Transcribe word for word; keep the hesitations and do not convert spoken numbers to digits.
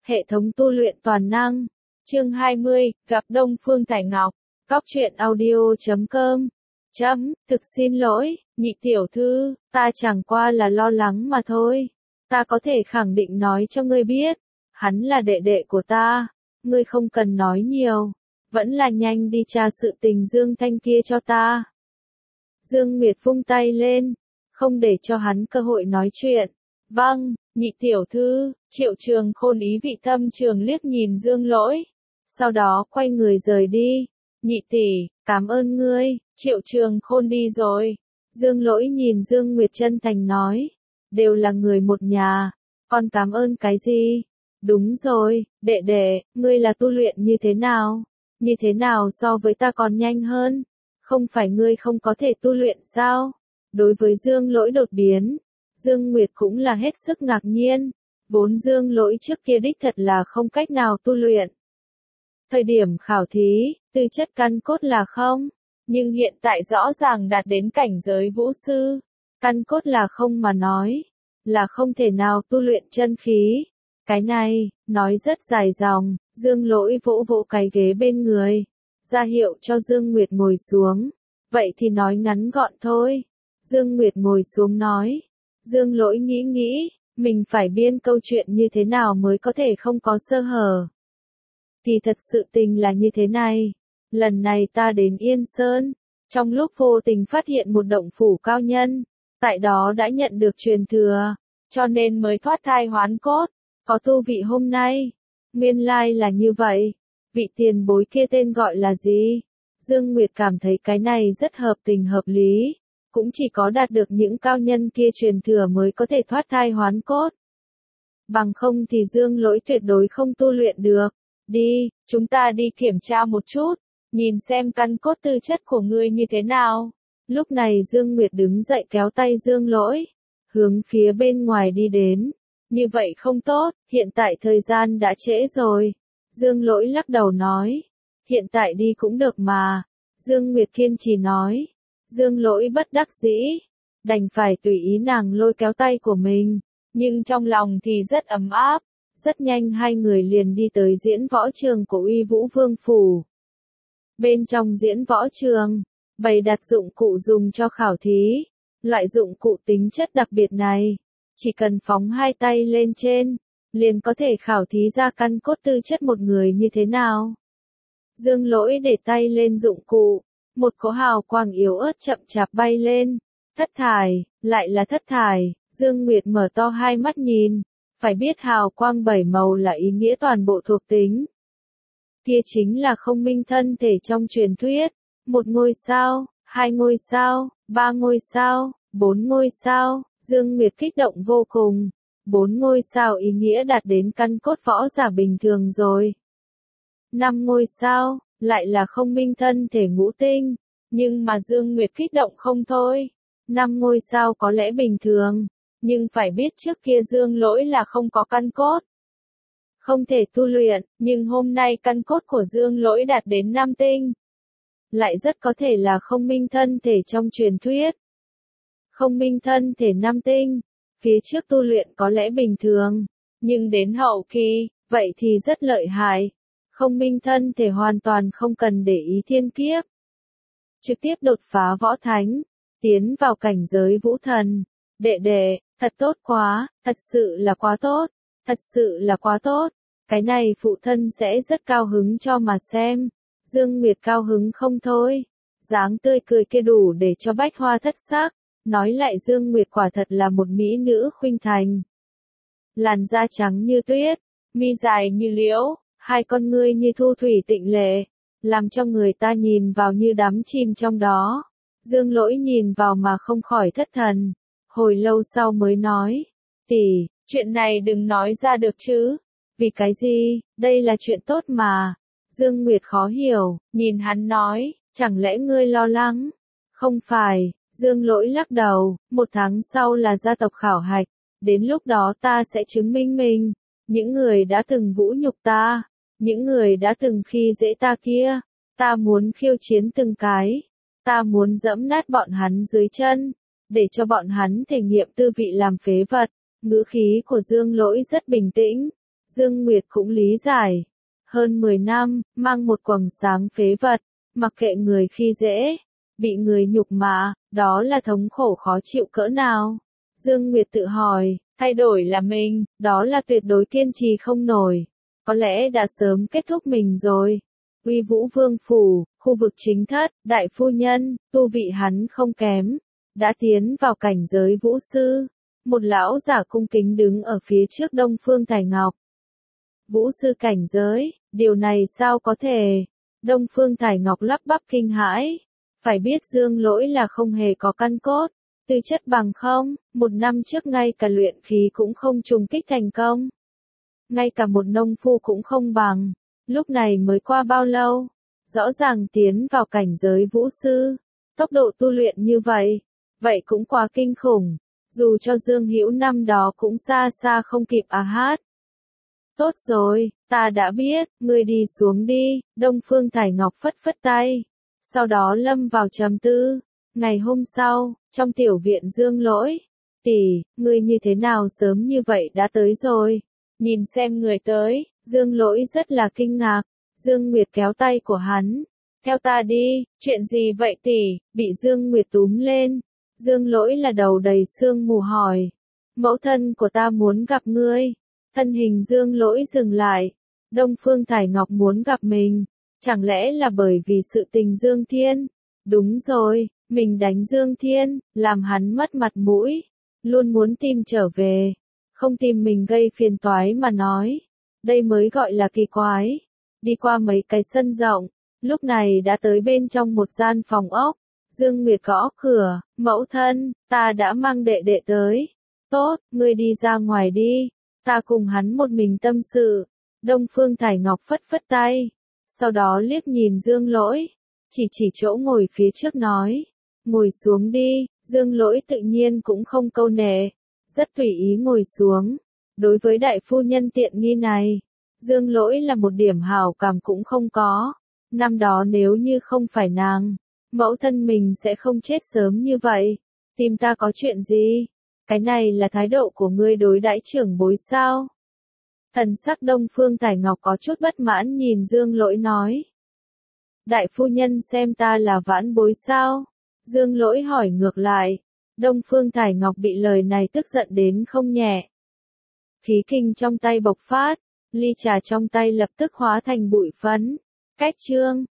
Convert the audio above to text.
Hệ thống tu luyện toàn năng. Chương hai mươi, gặp Đông Phương Thải Ngọc. Cóc truyện audio chấm com. Chấm, thực xin lỗi, nhị tiểu thư, ta chẳng qua là lo lắng mà thôi. Ta có thể khẳng định nói cho ngươi biết, hắn là đệ đệ của ta, ngươi không cần nói nhiều, vẫn là nhanh đi tra sự tình Dương Thanh kia cho ta. Dương Nguyệt vung tay lên, không để cho hắn cơ hội nói chuyện. Vâng, nhị tiểu thư. Triệu Trường Khôn ý vị thâm trường liếc nhìn Dương Lỗi, sau đó quay người rời đi. Nhị tỷ, cảm ơn ngươi. Triệu Trường Khôn đi rồi. Dương Lỗi nhìn Dương Nguyệt chân thành nói, đều là người một nhà, con cảm ơn cái gì? Đúng rồi, đệ đệ, ngươi là tu luyện như thế nào? Như thế nào so với ta còn nhanh hơn? Không phải ngươi không có thể tu luyện sao? Đối với Dương Lỗi đột biến, Dương Nguyệt cũng là hết sức ngạc nhiên. Vốn Dương Lỗi trước kia đích thật là không cách nào tu luyện. Thời điểm khảo thí, tư chất căn cốt là không, nhưng hiện tại rõ ràng đạt đến cảnh giới vũ sư. Căn cốt là không mà nói, là không thể nào tu luyện chân khí. Cái này, nói rất dài dòng. Dương Lỗi vỗ vỗ cái ghế bên người, ra hiệu cho Dương Nguyệt ngồi xuống. Vậy thì nói ngắn gọn thôi. Dương Nguyệt ngồi xuống nói. Dương Lỗi nghĩ nghĩ, mình phải biên câu chuyện như thế nào mới có thể không có sơ hở. Thì thật sự tình là như thế này. Lần này ta đến Yên Sơn, trong lúc vô tình phát hiện một động phủ cao nhân, tại đó đã nhận được truyền thừa, cho nên mới thoát thai hoán cốt, có tu vị hôm nay. Nguyên lai là như vậy. Vị tiền bối kia tên gọi là gì? Dương Nguyệt cảm thấy cái này rất hợp tình hợp lý. Cũng chỉ có đạt được những cao nhân kia truyền thừa mới có thể thoát thai hoán cốt. Bằng không thì Dương Lỗi tuyệt đối không tu luyện được. Đi, chúng ta đi kiểm tra một chút, nhìn xem căn cốt tư chất của ngươi như thế nào. Lúc này Dương Nguyệt đứng dậy kéo tay Dương Lỗi, hướng phía bên ngoài đi đến. Như vậy không tốt, hiện tại thời gian đã trễ rồi. Dương Lỗi lắc đầu nói, hiện tại đi cũng được mà. Dương Nguyệt kiên trì nói. Dương Lỗi bất đắc dĩ, đành phải tùy ý nàng lôi kéo tay của mình, nhưng trong lòng thì rất ấm áp. Rất nhanh hai người liền đi tới diễn võ trường của Uy Vũ Vương Phủ. Bên trong diễn võ trường, bày đặt dụng cụ dùng cho khảo thí. Loại dụng cụ tính chất đặc biệt này, chỉ cần phóng hai tay lên trên, liền có thể khảo thí ra căn cốt tư chất một người như thế nào. Dương Lỗi để tay lên dụng cụ. Một cỗ hào quang yếu ớt chậm chạp bay lên. Thất thải, lại là thất thải. Dương Nguyệt mở to hai mắt nhìn. Phải biết hào quang bảy màu là ý nghĩa toàn bộ thuộc tính. Kia chính là không minh thân thể trong truyền thuyết. Một ngôi sao, hai ngôi sao, ba ngôi sao, bốn ngôi sao. Dương Nguyệt kích động vô cùng. Bốn ngôi sao ý nghĩa đạt đến căn cốt võ giả bình thường rồi. Năm ngôi sao, lại là không minh thân thể ngũ tinh, nhưng mà Dương Nguyệt kích động không thôi. Năm ngôi sao có lẽ bình thường, nhưng phải biết trước kia Dương Lỗi là không có căn cốt, không thể tu luyện, nhưng hôm nay căn cốt của Dương Lỗi đạt đến năm tinh. Lại rất có thể là không minh thân thể trong truyền thuyết. Không minh thân thể năm tinh, phía trước tu luyện có lẽ bình thường, nhưng đến hậu kỳ, vậy thì rất lợi hại. Không minh thân thể hoàn toàn không cần để ý thiên kiếp. Trực tiếp đột phá võ thánh, tiến vào cảnh giới vũ thần. Đệ đệ, thật tốt quá, thật sự là quá tốt, thật sự là quá tốt. Cái này phụ thân sẽ rất cao hứng cho mà xem. Dương Nguyệt cao hứng không thôi. Dáng tươi cười kia đủ để cho bách hoa thất sắc. Nói lại Dương Nguyệt quả thật là một mỹ nữ khuynh thành. Làn da trắng như tuyết, mi dài như liễu. Hai con ngươi như thu thủy tịnh lệ, làm cho người ta nhìn vào như đắm chìm trong đó. Dương Lỗi nhìn vào mà không khỏi thất thần. Hồi lâu sau mới nói, tỷ, chuyện này đừng nói ra được chứ. Vì cái gì, đây là chuyện tốt mà. Dương Nguyệt khó hiểu, nhìn hắn nói, chẳng lẽ ngươi lo lắng? Không phải, Dương Lỗi lắc đầu, một tháng sau là gia tộc khảo hạch, đến lúc đó ta sẽ chứng minh mình. Những người đã từng vũ nhục ta, những người đã từng khi dễ ta kia, ta muốn khiêu chiến từng cái, ta muốn dẫm nát bọn hắn dưới chân, để cho bọn hắn thể nghiệm tư vị làm phế vật. Ngữ khí của Dương Lỗi rất bình tĩnh. Dương Nguyệt cũng lý giải. Hơn mười năm, mang một quầng sáng phế vật, mặc kệ người khi dễ, bị người nhục mạ, đó là thống khổ khó chịu cỡ nào. Dương Nguyệt tự hỏi, thay đổi là mình, đó là tuyệt đối kiên trì không nổi. Có lẽ đã sớm kết thúc mình rồi. Uy Vũ Vương Phủ, khu vực chính thất, đại phu nhân, tu vị hắn không kém, đã tiến vào cảnh giới vũ sư. Một lão giả cung kính đứng ở phía trước Đông Phương Tài Ngọc. Vũ sư cảnh giới, điều này sao có thể? Đông Phương Tài Ngọc lắp bắp kinh hãi. Phải biết Dương Lỗi là không hề có căn cốt, tư chất bằng không, một năm trước ngay cả luyện khí cũng không trùng kích thành công. Ngay cả một nông phu cũng không bằng, lúc này mới qua bao lâu, rõ ràng tiến vào cảnh giới vũ sư, tốc độ tu luyện như vậy, vậy cũng quá kinh khủng, dù cho Dương Hữu năm đó cũng xa xa không kịp à hát. Tốt rồi, ta đã biết, ngươi đi xuống đi, Đông Phương Thải Ngọc phất phất tay, sau đó lâm vào trầm tư. Ngày hôm sau, trong tiểu viện Dương Lỗi, tỷ, ngươi như thế nào sớm như vậy đã tới rồi, nhìn xem người tới, Dương Lỗi rất là kinh ngạc, Dương Nguyệt kéo tay của hắn, theo ta đi, chuyện gì vậy tỷ, bị Dương Nguyệt túm lên, Dương Lỗi là đầu đầy sương mù hỏi, mẫu thân của ta muốn gặp ngươi, thân hình Dương Lỗi dừng lại, Đông Phương Thải Ngọc muốn gặp mình, chẳng lẽ là bởi vì sự tình Dương Thiên, đúng rồi, mình đánh Dương Thiên, làm hắn mất mặt mũi, luôn muốn tìm trở về, không tìm mình gây phiền toái mà nói, đây mới gọi là kỳ quái, đi qua mấy cái sân rộng, lúc này đã tới bên trong một gian phòng ốc, Dương Nguyệt gõ cửa, mẫu thân, ta đã mang đệ đệ tới, tốt, ngươi đi ra ngoài đi, ta cùng hắn một mình tâm sự, Đông Phương Thải Ngọc phất phất tay, sau đó liếc nhìn Dương Lỗi, chỉ chỉ chỗ ngồi phía trước nói, ngồi xuống đi, Dương Lỗi tự nhiên cũng không câu nệ, rất tùy ý ngồi xuống, đối với đại phu nhân tiện nghi này, Dương Lỗi là một điểm hảo cảm cũng không có, năm đó nếu như không phải nàng, mẫu thân mình sẽ không chết sớm như vậy, tìm ta có chuyện gì, cái này là thái độ của ngươi đối đãi trưởng bối sao? Thần sắc Đông Phương Thải Ngọc có chút bất mãn nhìn Dương Lỗi nói. Đại phu nhân xem ta là vãn bối sao? Dương Lỗi hỏi ngược lại. Đông Phương Thải Ngọc bị lời này tức giận đến không nhẹ. Khí kinh trong tay bộc phát, ly trà trong tay lập tức hóa thành bụi phấn. Cách chương,